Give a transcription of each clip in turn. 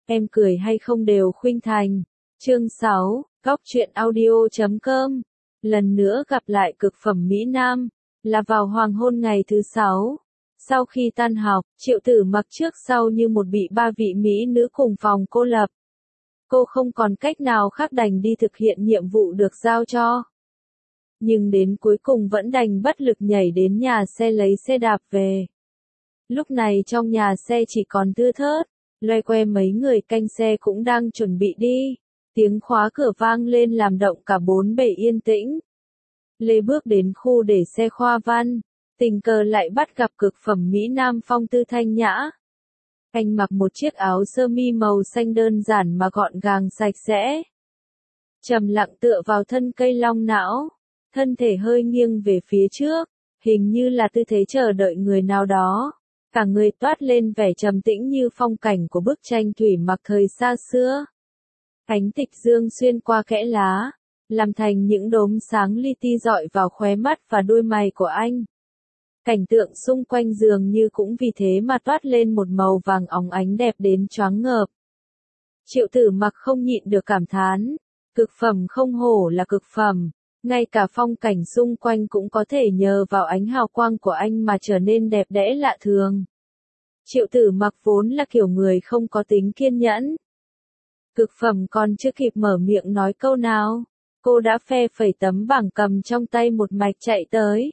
em cười hay không đều khuynh thành. Chương 6, Góc truyện audio.com. Lần nữa gặp lại cực phẩm Mỹ Nam, là vào hoàng hôn ngày thứ 6. Sau khi tan học, Triệu Tử Mặc trước sau như một bị ba vị Mỹ nữ cùng phòng cô lập. Cô không còn cách nào khác đành đi thực hiện nhiệm vụ được giao cho. Nhưng đến cuối cùng vẫn đành bất lực nhảy đến nhà xe lấy xe đạp về. Lúc này trong nhà xe chỉ còn thưa thớt, loe que mấy người canh xe cũng đang chuẩn bị đi. Tiếng khóa cửa vang lên làm động cả bốn bề yên tĩnh. Lê bước đến khu để xe khoa văn, tình cờ lại bắt gặp cực phẩm Mỹ Nam phong tư thanh nhã. Anh mặc một chiếc áo sơ mi màu xanh đơn giản mà gọn gàng sạch sẽ. Trầm lặng tựa vào thân cây long não, thân thể hơi nghiêng về phía trước, hình như là tư thế chờ đợi người nào đó. Cả người toát lên vẻ trầm tĩnh như phong cảnh của bức tranh thủy mặc thời xa xưa. Ánh tịch dương xuyên qua kẽ lá, làm thành những đốm sáng li ti rọi vào khóe mắt và đuôi mày của anh. Cảnh tượng xung quanh dường như cũng vì thế mà toát lên một màu vàng óng ánh đẹp đến choáng ngợp. Triệu Tử Mặc không nhịn được cảm thán, cực phẩm không hổ là cực phẩm, ngay cả phong cảnh xung quanh cũng có thể nhờ vào ánh hào quang của anh mà trở nên đẹp đẽ lạ thường. Triệu Tử Mặc vốn là kiểu người không có tính kiên nhẫn. Cực phẩm còn chưa kịp mở miệng nói câu nào, cô đã phe phẩy tấm bảng cầm trong tay một mạch chạy tới.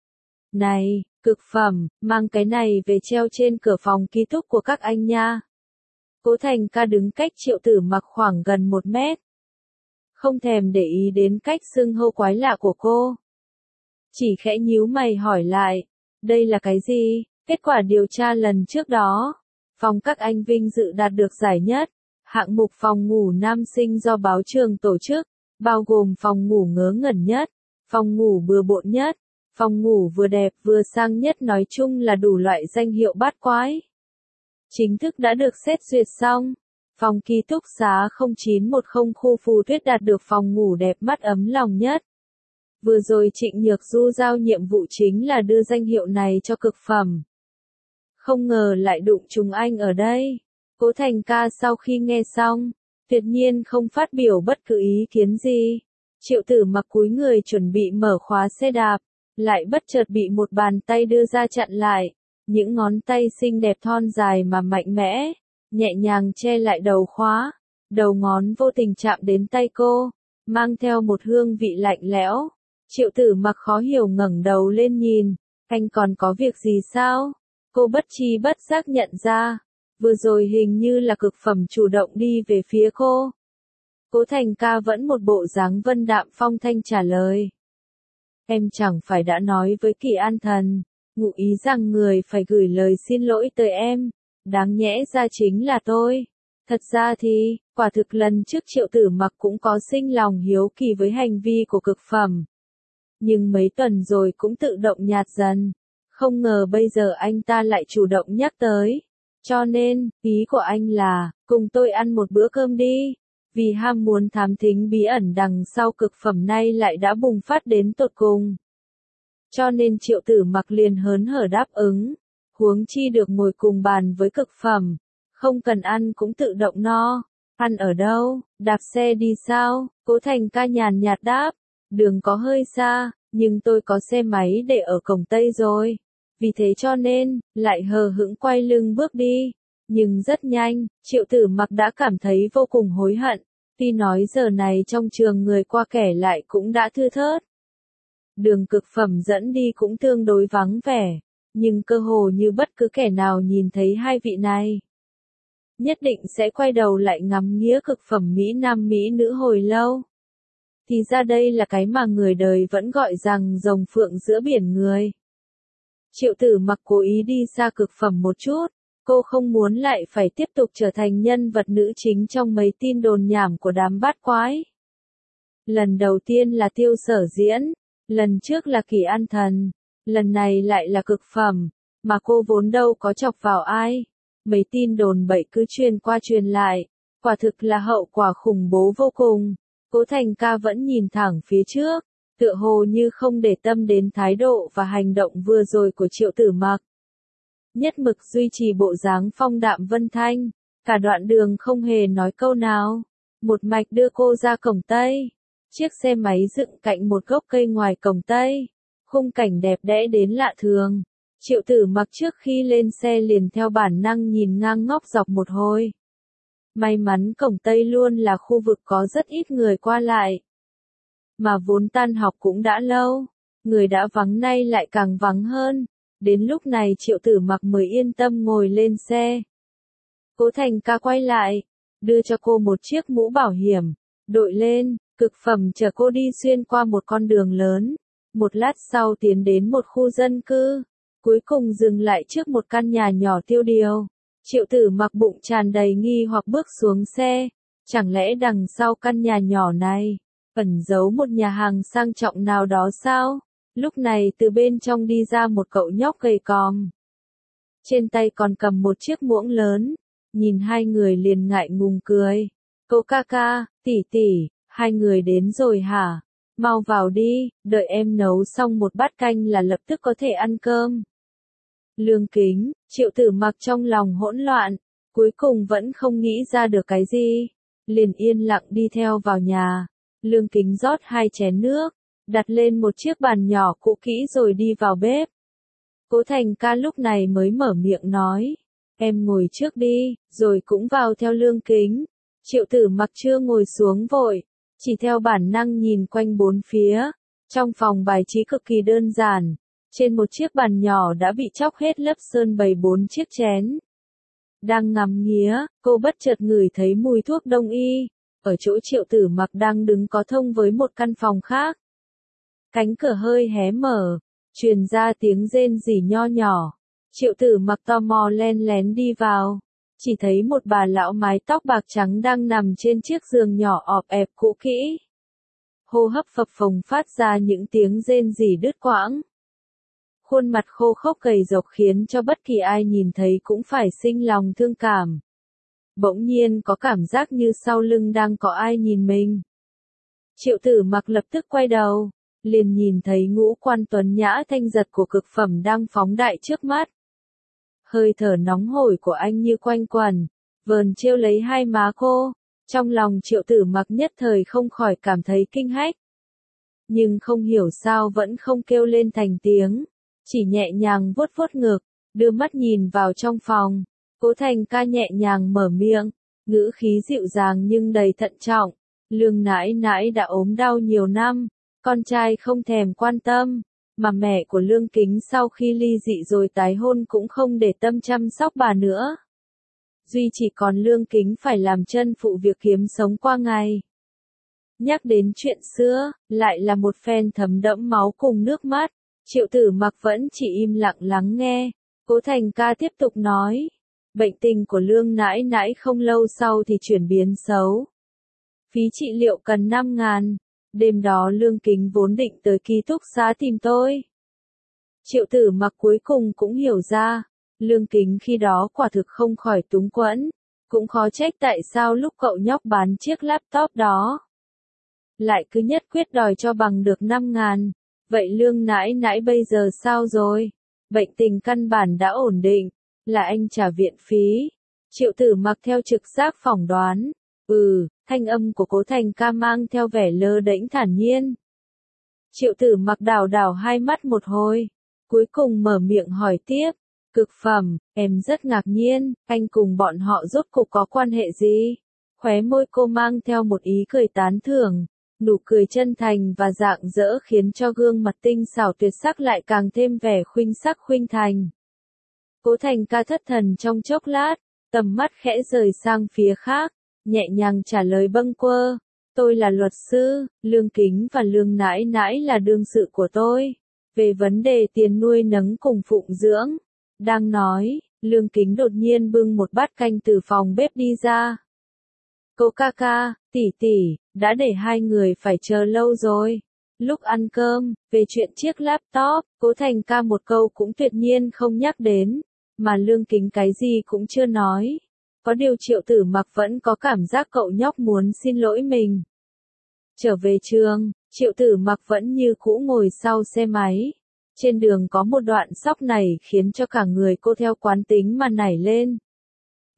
Này, cực phẩm, mang cái này về treo trên cửa phòng ký túc của các anh nha. Cố Thành Ca đứng cách Triệu Tử Mặc khoảng gần 1 mét. Không thèm để ý đến cách xưng hô quái lạ của cô. Chỉ khẽ nhíu mày hỏi lại, đây là cái gì? Kết quả điều tra lần trước đó, phòng các anh vinh dự đạt được giải nhất. Hạng mục phòng ngủ nam sinh do báo trường tổ chức, bao gồm phòng ngủ ngớ ngẩn nhất, phòng ngủ bừa bộn nhất, phòng ngủ vừa đẹp vừa sang nhất, nói chung là đủ loại danh hiệu bát quái. Chính thức đã được xét duyệt xong. Phòng ký túc xá 0910 khu Phù Thuyết đạt được phòng ngủ đẹp mắt ấm lòng nhất. Vừa rồi Trịnh Nhược Du giao nhiệm vụ chính là đưa danh hiệu này cho cực phẩm. Không ngờ lại đụng trùng anh ở đây. Cố Thành Ca sau khi nghe xong, tuyệt nhiên không phát biểu bất cứ ý kiến gì. Triệu Tử Mặc cúi người chuẩn bị mở khóa xe đạp, lại bất chợt bị một bàn tay đưa ra chặn lại. Những ngón tay xinh đẹp thon dài mà mạnh mẽ, nhẹ nhàng che lại đầu khóa. Đầu ngón vô tình chạm đến tay cô, mang theo một hương vị lạnh lẽo. Triệu Tử Mặc khó hiểu ngẩng đầu lên nhìn, anh còn có việc gì sao? Cô bất tri bất giác nhận ra. Vừa rồi hình như là cực phẩm chủ động đi về phía cô. Cố Thành Ca vẫn một bộ dáng vân đạm phong thanh trả lời. Em chẳng phải đã nói với Kỳ An Thần, ngụ ý rằng người phải gửi lời xin lỗi tới em. Đáng nhẽ ra chính là tôi. Thật ra thì, quả thực lần trước Triệu Tử Mặc cũng có sinh lòng hiếu kỳ với hành vi của cực phẩm. Nhưng mấy tuần rồi cũng tự động nhạt dần. Không ngờ bây giờ anh ta lại chủ động nhắc tới. Cho nên, ý của anh là, cùng tôi ăn một bữa cơm đi. Vì ham muốn thám thính bí ẩn đằng sau cực phẩm nay lại đã bùng phát đến tột cùng. Cho nên Triệu Tử Mặc liền hớn hở đáp ứng. Huống chi được ngồi cùng bàn với cực phẩm. Không cần ăn cũng tự động no. Ăn ở đâu? Đạp xe đi sao? Cố Thành Ca nhàn nhạt đáp. Đường có hơi xa, nhưng tôi có xe máy để ở cổng Tây rồi. Vì thế cho nên, lại hờ hững quay lưng bước đi. Nhưng rất nhanh, Triệu Tử Mặc đã cảm thấy vô cùng hối hận. Tuy nói giờ này trong trường người qua kẻ lại cũng đã thưa thớt. Đường cực phẩm dẫn đi cũng tương đối vắng vẻ. Nhưng cơ hồ như bất cứ kẻ nào nhìn thấy hai vị này, nhất định sẽ quay đầu lại ngắm nghía cực phẩm Mỹ Nam Mỹ nữ hồi lâu. Thì ra đây là cái mà người đời vẫn gọi rằng rồng phượng giữa biển người. Triệu Tử Mặc cố ý đi xa cực phẩm một chút, cô không muốn lại phải tiếp tục trở thành nhân vật nữ chính trong mấy tin đồn nhảm của đám bát quái. Lần đầu tiên là Tiêu Sở diễn, lần trước là Kỳ An Thần, lần này lại là cực phẩm, mà cô vốn đâu có chọc vào ai. Mấy tin đồn bậy cứ truyền qua truyền lại, quả thực là hậu quả khủng bố vô cùng. Cố Thành Ca vẫn nhìn thẳng phía trước, tựa hồ như không để tâm đến thái độ và hành động vừa rồi của Triệu Tử Mặc. Nhất mực duy trì bộ dáng phong đạm vân thanh, Cả đoạn đường không hề nói câu nào, một mạch đưa cô ra cổng Tây. Chiếc xe máy dựng cạnh một gốc cây ngoài cổng Tây, khung cảnh đẹp đẽ đến lạ thường. Triệu Tử Mặc trước khi lên xe liền theo bản năng nhìn ngang ngóc dọc một hồi. May mắn cổng Tây luôn là khu vực có rất ít người qua lại. Mà vốn tan học cũng đã lâu, người đã vắng nay lại càng vắng hơn. Đến lúc này Triệu Tử Mặc mới yên tâm ngồi lên xe. Cố Thành ca quay lại, đưa cho cô một chiếc mũ bảo hiểm, đội lên, cực phẩm chở cô đi xuyên qua một con đường lớn. Một lát sau tiến đến một khu dân cư, cuối cùng dừng lại trước một căn nhà nhỏ tiêu điều. Triệu Tử Mặc bụng tràn đầy nghi hoặc bước xuống xe, chẳng lẽ đằng sau căn nhà nhỏ này ẩn giấu một nhà hàng sang trọng nào đó sao? Lúc này từ bên trong đi ra một cậu nhóc gầy còm. Trên tay còn cầm một chiếc muỗng lớn, nhìn hai người liền ngại ngùng cười. Cô ca ca, tỷ tỷ, hai người đến rồi hả? Mau vào đi, đợi em nấu xong một bát canh là lập tức có thể ăn cơm. Lương Kính, Triệu Tử Mặc trong lòng hỗn loạn, cuối cùng vẫn không nghĩ ra được cái gì, liền yên lặng đi theo vào nhà. Lương Kính rót 2 chén nước, đặt lên một chiếc bàn nhỏ cũ kỹ rồi đi vào bếp. Cố Thành ca lúc này mới mở miệng nói, em ngồi trước đi, rồi cũng vào theo Lương Kính. Triệu Tử Mặc chưa ngồi xuống vội, chỉ theo bản năng nhìn quanh bốn phía. Trong phòng bài trí cực kỳ đơn giản, trên một chiếc bàn nhỏ đã bị chóc hết lớp sơn bày 4 chiếc chén. Đang ngắm nghía, cô bất chợt ngửi thấy mùi thuốc đông y. Ở chỗ Triệu Tử Mặc đang đứng có thông với một căn phòng khác. Cánh cửa hơi hé mở, truyền ra tiếng rên rỉ nho nhỏ. Triệu Tử Mặc tò mò len lén đi vào, chỉ thấy một bà lão mái tóc bạc trắng đang nằm trên chiếc giường nhỏ ọp ẹp cũ kỹ. Hô hấp phập phồng phát ra những tiếng rên rỉ đứt quãng. Khuôn mặt khô khốc gầy rộc khiến cho bất kỳ ai nhìn thấy cũng phải sinh lòng thương cảm. Bỗng nhiên có cảm giác như sau lưng đang có ai nhìn mình. Triệu Tử Mặc lập tức quay đầu, liền nhìn thấy ngũ quan tuấn nhã thanh giật của cực phẩm đang phóng đại trước mắt. Hơi thở nóng hổi của anh như quanh quẩn, vờn trêu lấy hai má cô. Trong lòng Triệu Tử Mặc nhất thời không khỏi cảm thấy kinh hách. Nhưng không hiểu sao vẫn không kêu lên thành tiếng, chỉ nhẹ nhàng vuốt vuốt ngực, đưa mắt nhìn vào trong phòng. Cố Thành ca nhẹ nhàng mở miệng, ngữ khí dịu dàng nhưng đầy thận trọng. Lương nãi nãi đã ốm đau nhiều năm, con trai không thèm quan tâm, mà mẹ của Lương Kính sau khi ly dị rồi tái hôn cũng không để tâm chăm sóc bà nữa. Duy chỉ còn Lương Kính phải làm chân phụ việc kiếm sống qua ngày. Nhắc đến chuyện xưa, lại là một phen thấm đẫm máu cùng nước mắt. Triệu Tử Mặc vẫn chỉ im lặng lắng nghe. Cố Thành ca tiếp tục nói, bệnh tình của Lương nãi nãi không lâu sau thì chuyển biến xấu. Phí trị liệu cần 5.000. Đêm đó Lương Kính vốn định tới ký túc xá tìm tôi. Triệu Tử Mặc cuối cùng cũng hiểu ra, Lương Kính khi đó quả thực không khỏi túng quẫn, cũng khó trách tại sao lúc cậu nhóc bán chiếc laptop đó, lại cứ nhất quyết đòi cho bằng được 5.000. Vậy Lương nãi nãi bây giờ sao rồi? Bệnh tình căn bản đã ổn định, là anh trả viện phí. Triệu Tử Mặc theo trực giác phỏng đoán. Thanh âm của Cố Thành ca mang theo vẻ lơ đễnh thản nhiên. Triệu Tử Mặc đảo đảo hai mắt một hồi, cuối cùng mở miệng hỏi tiếp, cực phẩm, em rất ngạc nhiên, anh cùng bọn họ rốt cục có quan hệ gì? Khóe môi cô mang theo một ý cười tán thưởng, nụ cười chân thành và rạng rỡ khiến cho gương mặt tinh xảo tuyệt sắc lại càng thêm vẻ khuynh sắc khuynh thành. Cố Thành ca thất thần trong chốc lát, tầm mắt khẽ rời sang phía khác, nhẹ nhàng trả lời bâng quơ, tôi là luật sư, Lương Kính và Lương nãi nãi là đương sự của tôi. Về vấn đề tiền nuôi nấng cùng phụng dưỡng, đang nói, Lương Kính đột nhiên bưng một bát canh từ phòng bếp đi ra. Cô ca ca, tỷ tỷ, đã để hai người phải chờ lâu rồi. Lúc ăn cơm, về chuyện chiếc laptop, Cố Thành ca một câu cũng tuyệt nhiên không nhắc đến, mà Lương Kính cái gì cũng chưa nói. Có điều Triệu Tử Mặc vẫn có cảm giác cậu nhóc muốn xin lỗi mình. Trở về trường, Triệu Tử Mặc vẫn như cũ ngồi sau xe máy. Trên đường có một đoạn sóc này khiến cho cả người cô theo quán tính mà nảy lên.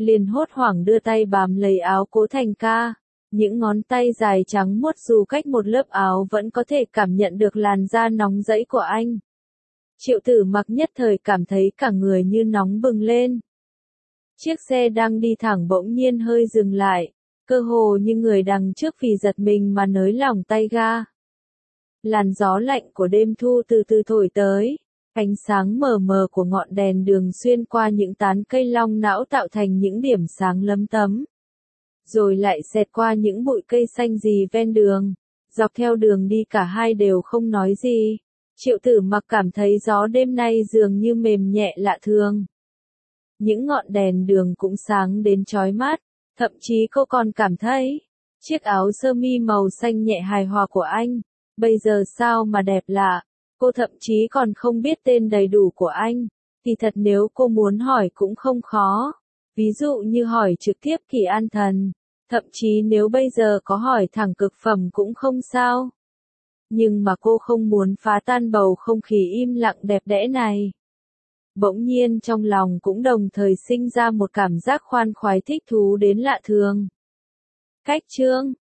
liền hốt hoảng đưa tay bám lấy áo Cố Thành ca. Những ngón tay dài trắng muốt dù cách một lớp áo vẫn có thể cảm nhận được làn da nóng rẫy của anh. Triệu Tử Mặc nhất thời cảm thấy cả người như nóng bừng lên. Chiếc xe đang đi thẳng bỗng nhiên hơi dừng lại, cơ hồ như người đằng trước vì giật mình mà nới lỏng tay ga. Làn gió lạnh của đêm thu từ từ thổi tới, ánh sáng mờ mờ của ngọn đèn đường xuyên qua những tán cây long não tạo thành những điểm sáng lấm tấm. Rồi lại xẹt qua những bụi cây xanh rì ven đường, dọc theo đường đi cả hai đều không nói gì. Triệu Tử Mặc cảm thấy gió đêm nay dường như mềm nhẹ lạ thường. Những ngọn đèn đường cũng sáng đến chói mắt, thậm chí cô còn cảm thấy, chiếc áo sơ mi màu xanh nhẹ hài hòa của anh, bây giờ sao mà đẹp lạ, cô thậm chí còn không biết tên đầy đủ của anh, thì thật nếu cô muốn hỏi cũng không khó, ví dụ như hỏi trực tiếp Kỳ An Thần, thậm chí nếu bây giờ có hỏi thẳng cực phẩm cũng không sao. Nhưng mà cô không muốn phá tan bầu không khí im lặng đẹp đẽ này. Bỗng nhiên trong lòng cũng đồng thời sinh ra một cảm giác khoan khoái thích thú đến lạ thường. Cách chương